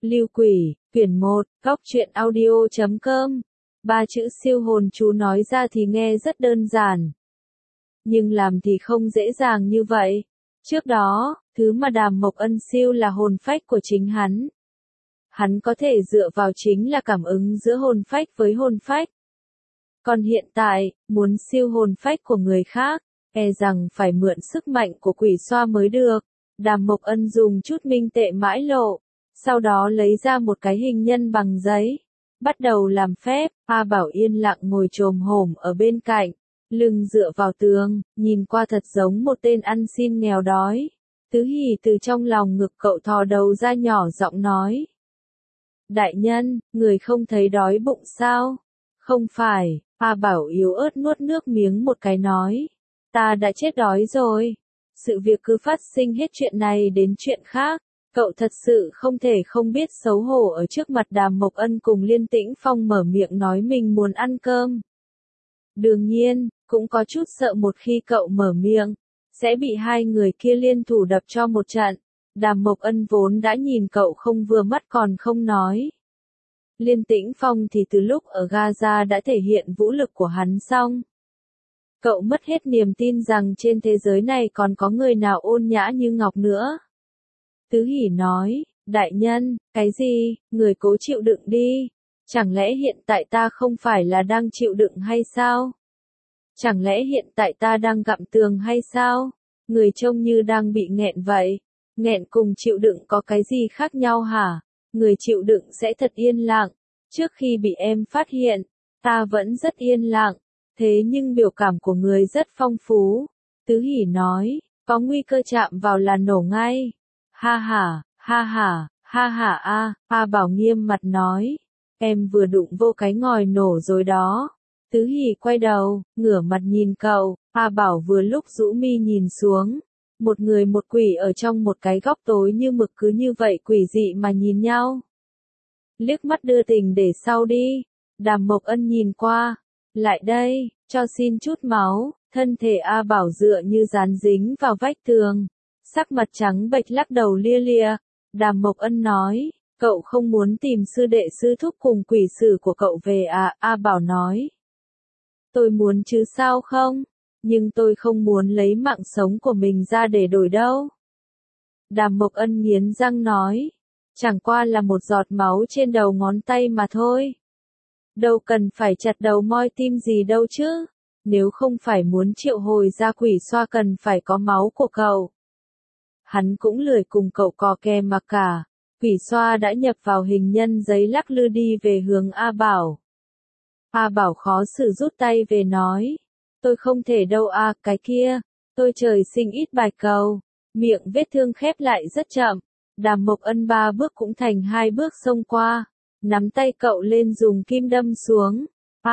Lưu Quỷ, quyển 1, góc truyện audio.com. Ba chữ siêu hồn chú nói ra thì nghe rất đơn giản, nhưng làm thì không dễ dàng như vậy. Trước đó, thứ mà Đàm Mộc Ân siêu là hồn phách của chính hắn. Hắn có thể dựa vào chính là cảm ứng giữa hồn phách với hồn phách. Còn hiện tại, muốn siêu hồn phách của người khác, e rằng phải mượn sức mạnh của quỷ xoa mới được. Đàm Mộc Ân dùng chút minh tệ mãi lộ, sau đó lấy ra một cái hình nhân bằng giấy, bắt đầu làm phép. A Bảo yên lặng ngồi chồm hổm ở bên cạnh, lưng dựa vào tường, nhìn qua thật giống một tên ăn xin nghèo đói. Tứ Hỷ từ trong lòng ngực cậu thò đầu ra nhỏ giọng nói: Đại nhân, người không thấy đói bụng sao? Không phải. A Bảo yếu ớt nuốt nước miếng một cái nói: Ta đã chết đói rồi. Sự việc cứ phát sinh hết chuyện này đến chuyện khác. Cậu thật sự không thể không biết xấu hổ ở trước mặt Đàm Mộc Ân cùng Liên Tĩnh Phong mở miệng nói mình muốn ăn cơm. Đương nhiên, cũng có chút sợ một khi cậu mở miệng, sẽ bị hai người kia liên thủ đập cho một trận. Đàm Mộc Ân vốn đã nhìn cậu không vừa mắt còn không nói. Liên Tĩnh Phong thì từ lúc ở Gaza đã thể hiện vũ lực của hắn xong. Cậu mất hết niềm tin rằng trên thế giới này còn có người nào ôn nhã như Ngọc nữa. Tứ Hỷ nói: Đại nhân, cái gì, người cố chịu đựng đi. Chẳng lẽ hiện tại ta không phải là đang chịu đựng hay sao? Chẳng lẽ hiện tại ta đang gặm tường hay sao? Người trông như đang bị nghẹn vậy. Nghẹn cùng chịu đựng có cái gì khác nhau hả? Người chịu đựng sẽ thật yên lặng. Trước khi bị em phát hiện, ta vẫn rất yên lặng. Thế nhưng biểu cảm của người rất phong phú. Tứ Hỷ nói: Có nguy cơ chạm vào là nổ ngay. Ha ha, ha ha, ha ha a. A Bảo nghiêm mặt nói: Em vừa đụng vô cái ngòi nổ rồi đó. Tứ Hỷ quay đầu, ngửa mặt nhìn cậu. A Bảo vừa lúc rũ mi nhìn xuống. Một người một quỷ ở trong một cái góc tối như mực cứ như vậy quỷ dị mà nhìn nhau. Liếc mắt đưa tình để sau đi. Đàm Mộc Ân nhìn qua. Lại đây, cho xin chút máu. Thân thể A Bảo dựa như dán dính vào vách tường. Sắc mặt trắng bệch lắc đầu lia lịa. Đàm Mộc Ân nói: Cậu không muốn tìm sư đệ sư thúc cùng quỷ sử của cậu về à? A Bảo nói: Tôi muốn chứ sao không? Nhưng tôi không muốn lấy mạng sống của mình ra để đổi đâu. Đàm Mộc Ân nghiến răng nói: Chẳng qua là một giọt máu trên đầu ngón tay mà thôi. Đâu cần phải chặt đầu moi tim gì đâu chứ. Nếu không phải muốn triệu hồi ra quỷ xoa cần phải có máu của cậu. Hắn cũng lười cùng cậu cò kè mà cả. Quỷ xoa đã nhập vào hình nhân giấy lắc lư đi về hướng A Bảo. A Bảo khó xử rút tay về nói: Tôi không thể đâu a, cái kia. Tôi trời sinh ít bạch cầu. Miệng vết thương khép lại rất chậm. Đàm Mộc Ân 3 bước cũng thành 2 bước xông qua. Nắm tay cậu lên dùng kim đâm xuống.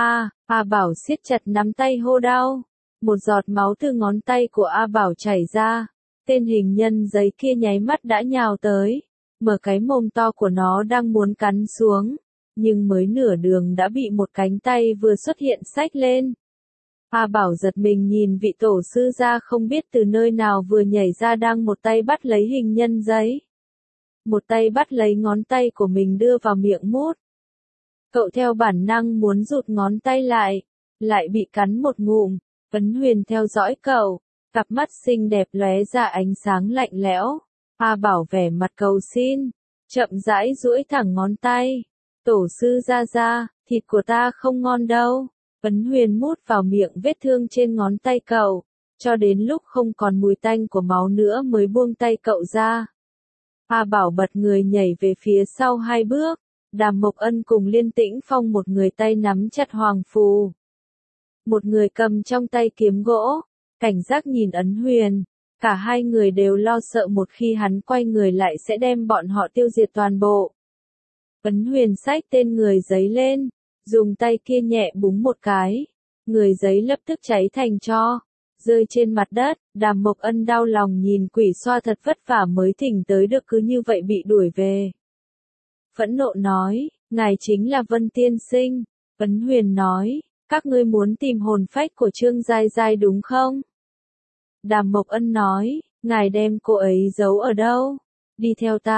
A Bảo siết chặt nắm tay hô đau. Một giọt máu từ ngón tay của A Bảo chảy ra. Tên hình nhân giấy kia nháy mắt đã nhào tới. Mở cái mồm to của nó đang muốn cắn xuống. Nhưng mới nửa đường đã bị một cánh tay vừa xuất hiện xách lên. A Bảo giật mình nhìn vị tổ sư ra không biết từ nơi nào vừa nhảy ra đang một tay bắt lấy hình nhân giấy. Một tay bắt lấy ngón tay của mình đưa vào miệng mút. Cậu theo bản năng muốn rụt ngón tay lại bị cắn một ngụm. Ấn Huyền theo dõi cậu, cặp mắt xinh đẹp lóe ra ánh sáng lạnh lẽo. A Bảo vẻ mặt cầu xin, chậm rãi duỗi thẳng ngón tay. Tổ sư ra, thịt của ta không ngon đâu. Ấn Huyền mút vào miệng vết thương trên ngón tay cậu, cho đến lúc không còn mùi tanh của máu nữa mới buông tay cậu ra. A Bảo bật người nhảy về phía sau 2 bước. Đàm Mộc Ân cùng Liên Tĩnh Phong một người tay nắm chặt hoàng phù, một người cầm trong tay kiếm gỗ, cảnh giác nhìn Ấn Huyền. Cả hai người đều lo sợ một khi hắn quay người lại sẽ đem bọn họ tiêu diệt toàn bộ. Ấn Huyền xách tên người giấy lên, dùng tay kia nhẹ búng một cái, người giấy lập tức cháy thành tro, rơi trên mặt đất. Đàm Mộc Ân đau lòng nhìn quỷ xoa thật vất vả mới thỉnh tới được cứ như vậy bị đuổi về. Phẫn nộ nói: Ngài chính là Vân Tiên Sinh. Ấn Huyền nói: Các ngươi muốn tìm hồn phách của Trương Giai Giai đúng không? Đàm Mộc Ân nói: Ngài đem cô ấy giấu ở đâu? Đi theo ta,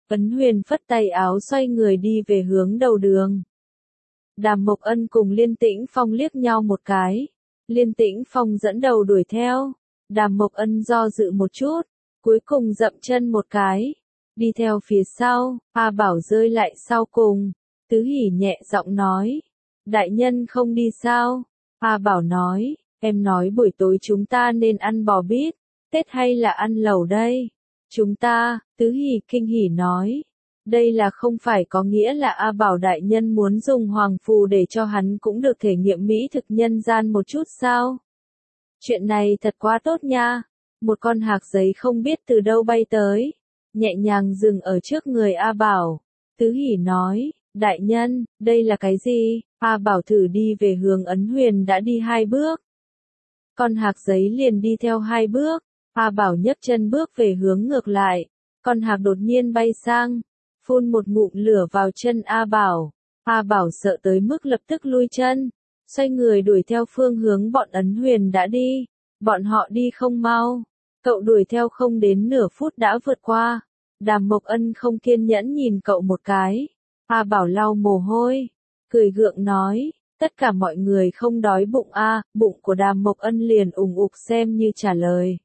Ấn Huyền phất tay áo xoay người đi về hướng đầu đường. Đàm Mộc Ân cùng Liên Tĩnh Phong liếc nhau một cái. Liên Tĩnh Phong dẫn đầu đuổi theo. Đàm Mộc Ân do dự một chút, cuối cùng dậm chân một cái. Đi theo phía sau, A Bảo rơi lại sau cùng. Tứ Hỷ nhẹ giọng nói. Đại nhân không đi sao? A Bảo nói, em nói buổi tối chúng ta nên ăn bò bít, Tết hay là ăn lẩu đây? Chúng ta, Tứ Hỷ kinh hỉ nói. Đây là không phải có nghĩa là A Bảo đại nhân muốn dùng hoàng phù để cho hắn cũng được thể nghiệm mỹ thực nhân gian một chút sao? Chuyện này thật quá tốt nha. Một con hạc giấy không biết từ đâu bay tới, nhẹ nhàng dừng ở trước người A Bảo. Tứ Hỷ nói, đại nhân, đây là cái gì? A Bảo thử đi về hướng Ấn Huyền đã đi 2 bước. Con hạc giấy liền đi theo 2 bước. A Bảo nhấc chân bước về hướng ngược lại. Con hạc đột nhiên bay sang, phun một ngụm lửa vào chân A Bảo. A Bảo sợ tới mức lập tức lui chân, xoay người đuổi theo phương hướng bọn Ấn Huyền đã đi. Bọn họ đi không mau, cậu đuổi theo không đến nửa phút đã vượt qua. Đàm Mộc Ân không kiên nhẫn nhìn cậu một cái. A Bảo lau mồ hôi, cười gượng nói, tất cả mọi người không đói bụng a? Bụng của Đàm Mộc Ân liền ủng ục xem như trả lời.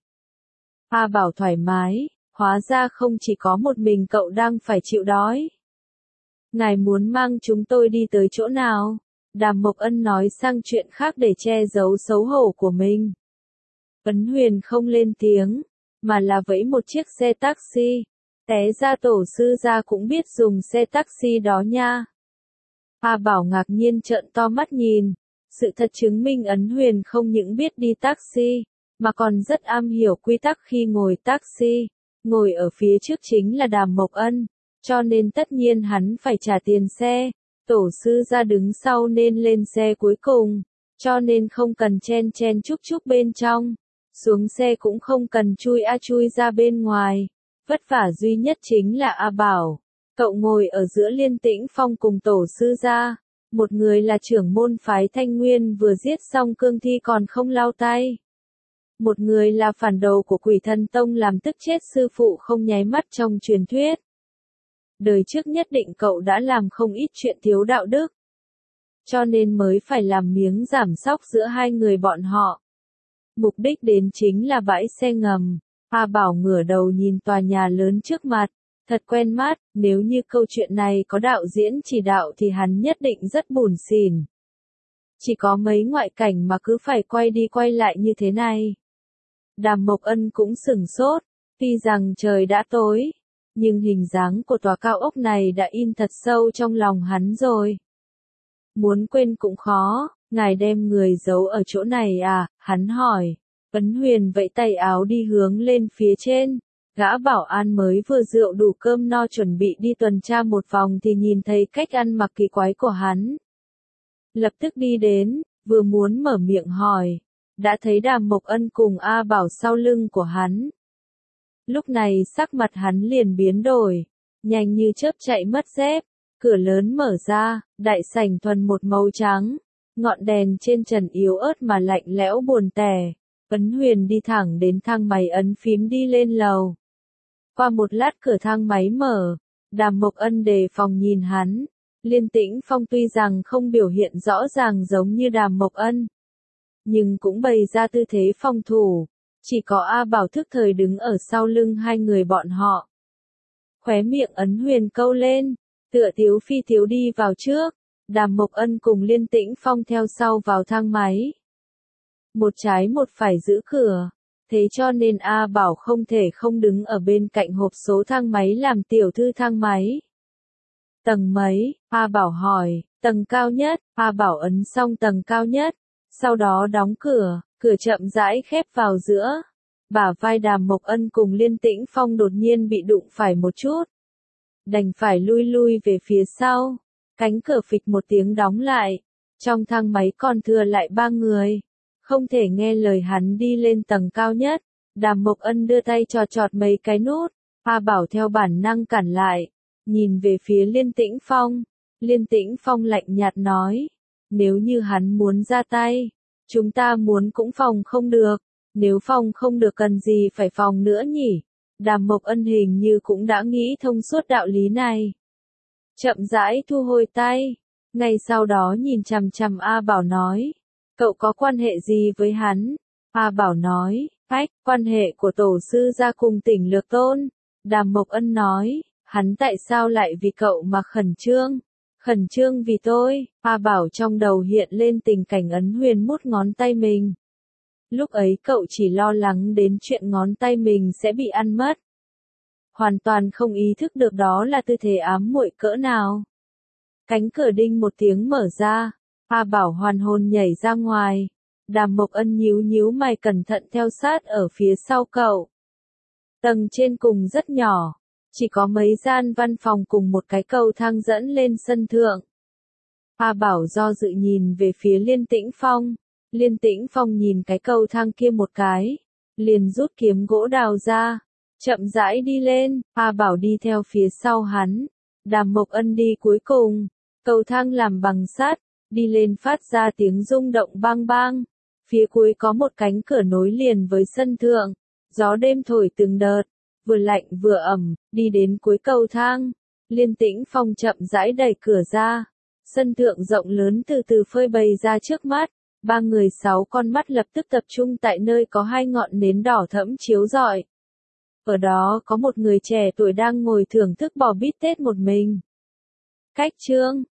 A Bảo thoải mái, hóa ra không chỉ có một mình cậu đang phải chịu đói. Ngài muốn mang chúng tôi đi tới chỗ nào? Đàm Mộc Ân nói sang chuyện khác để che giấu xấu hổ của mình. Ấn Huyền không lên tiếng, mà là vẫy một chiếc xe taxi. Té ra tổ sư gia cũng biết dùng xe taxi đó nha. A Bảo ngạc nhiên trợn to mắt nhìn. Sự thật chứng minh Ấn Huyền không những biết đi taxi, mà còn rất am hiểu quy tắc khi ngồi taxi. Ngồi ở phía trước chính là Đàm Mộc Ân, cho nên tất nhiên hắn phải trả tiền xe. Tổ sư gia đứng sau nên lên xe cuối cùng, cho nên không cần chen chen chúc chúc bên trong. Xuống xe cũng không cần chui ra bên ngoài. Vất vả duy nhất chính là A Bảo. Cậu ngồi ở giữa Liên Tĩnh Phong cùng tổ sư gia. Một người là trưởng môn phái Thanh Nguyên vừa giết xong cương thi còn không lau tay. Một người là phản đồ của Quỷ Thần Tông làm tức chết sư phụ không nháy mắt trong truyền thuyết. Đời trước nhất định cậu đã làm không ít chuyện thiếu đạo đức, cho nên mới phải làm miếng giảm sóc giữa hai người bọn họ. Mục đích đến chính là bãi xe ngầm. A Bảo ngửa đầu nhìn tòa nhà lớn trước mặt, thật quen mắt. Nếu như câu chuyện này có đạo diễn chỉ đạo thì hắn nhất định rất buồn xỉn. Chỉ có mấy ngoại cảnh mà cứ phải quay đi quay lại như thế này. Đàm Mộc Ân cũng sửng sốt, tuy rằng trời đã tối, nhưng hình dáng của tòa cao ốc này đã in thật sâu trong lòng hắn rồi. Muốn quên cũng khó. Ngài đem người giấu ở chỗ này à? Hắn hỏi. Ấn Huyền vẫy tay áo đi hướng lên phía trên. Gã bảo an mới vừa rượu đủ cơm no chuẩn bị đi tuần tra một vòng thì nhìn thấy cách ăn mặc kỳ quái của hắn. Lập tức đi đến, vừa muốn mở miệng hỏi, đã thấy Đàm Mộc Ân cùng A Bảo sau lưng của hắn. Lúc này sắc mặt hắn liền biến đổi, nhanh như chớp chạy mất dép. Cửa lớn mở ra, đại sảnh thuần một màu trắng, ngọn đèn trên trần yếu ớt mà lạnh lẽo buồn tẻ. Ấn Huyền đi thẳng đến thang máy ấn phím đi lên lầu. Qua một lát cửa thang máy mở, Đàm Mộc Ân đề phòng nhìn hắn. Liên Tĩnh Phong tuy rằng không biểu hiện rõ ràng giống như Đàm Mộc Ân, nhưng cũng bày ra tư thế phòng thủ. Chỉ có A Bảo thức thời đứng ở sau lưng hai người bọn họ. Khóe miệng Ấn Huyền câu lên, tựa tiếu phi tiếu đi vào trước. Đàm Mộc Ân cùng Liên Tĩnh Phong theo sau vào thang máy. Một trái một phải giữ cửa, thế cho nên A Bảo không thể không đứng ở bên cạnh hộp số thang máy làm tiểu thư thang máy. Tầng mấy? A Bảo hỏi. Tầng cao nhất. A Bảo ấn xong tầng cao nhất, sau đó đóng cửa, cửa chậm rãi khép vào giữa. Bả vai Đàm Mộc Ân cùng Liên Tĩnh Phong đột nhiên bị đụng phải một chút, đành phải lui về phía sau. Cánh cửa phịch một tiếng đóng lại. Trong thang máy còn thừa lại 3 người. Không thể nghe lời hắn đi lên tầng cao nhất. Đàm Mộc Ân đưa tay chọt mấy cái nút. A Bảo theo bản năng cản lại, nhìn về phía Liên Tĩnh Phong. Liên Tĩnh Phong lạnh nhạt nói, nếu như hắn muốn ra tay, chúng ta muốn cũng phòng không được. Nếu phòng không được cần gì phải phòng nữa nhỉ? Đàm Mộc Ân hình như cũng đã nghĩ thông suốt đạo lý này. Chậm rãi thu hồi tay, ngay sau đó nhìn chằm chằm A Bảo nói, cậu có quan hệ gì với hắn? A Bảo nói, quan hệ của tổ sư gia cùng Tỉnh Lược Tôn. Đàm Mộc Ân nói, hắn tại sao lại vì cậu mà khẩn trương? Khẩn trương vì tôi. A Bảo trong đầu hiện lên tình cảnh Ấn Huyền mút ngón tay mình. Lúc ấy cậu chỉ lo lắng đến chuyện ngón tay mình sẽ bị ăn mất. Hoàn toàn không ý thức được đó là tư thế ám muội cỡ nào. Cánh cửa đinh một tiếng mở ra, A Bảo hoàn hồn nhảy ra ngoài. Đàm Mộc Ân nhíu nhíu mày cẩn thận theo sát ở phía sau cậu. Tầng trên cùng rất nhỏ, chỉ có mấy gian văn phòng cùng một cái cầu thang dẫn lên sân thượng. A Bảo do dự nhìn về phía Liên Tĩnh Phong. Liên Tĩnh Phong nhìn cái cầu thang kia một cái, liền rút kiếm gỗ đào ra, chậm rãi đi lên. A Bảo đi theo phía sau hắn. Đàm Mộc Ân đi cuối cùng. Cầu thang làm bằng sắt, đi lên phát ra tiếng rung động bang bang. Phía cuối có một cánh cửa nối liền với sân thượng. Gió đêm thổi từng đợt, vừa lạnh vừa ẩm, đi đến cuối cầu thang. Liên Tĩnh Phong chậm rãi đẩy cửa ra. Sân thượng rộng lớn từ từ phơi bày ra trước mắt. Ba người 6 con mắt lập tức tập trung tại nơi có 2 ngọn nến đỏ thẫm chiếu rọi. Ở đó có một người trẻ tuổi đang ngồi thưởng thức bò bít tết một mình. Cách chương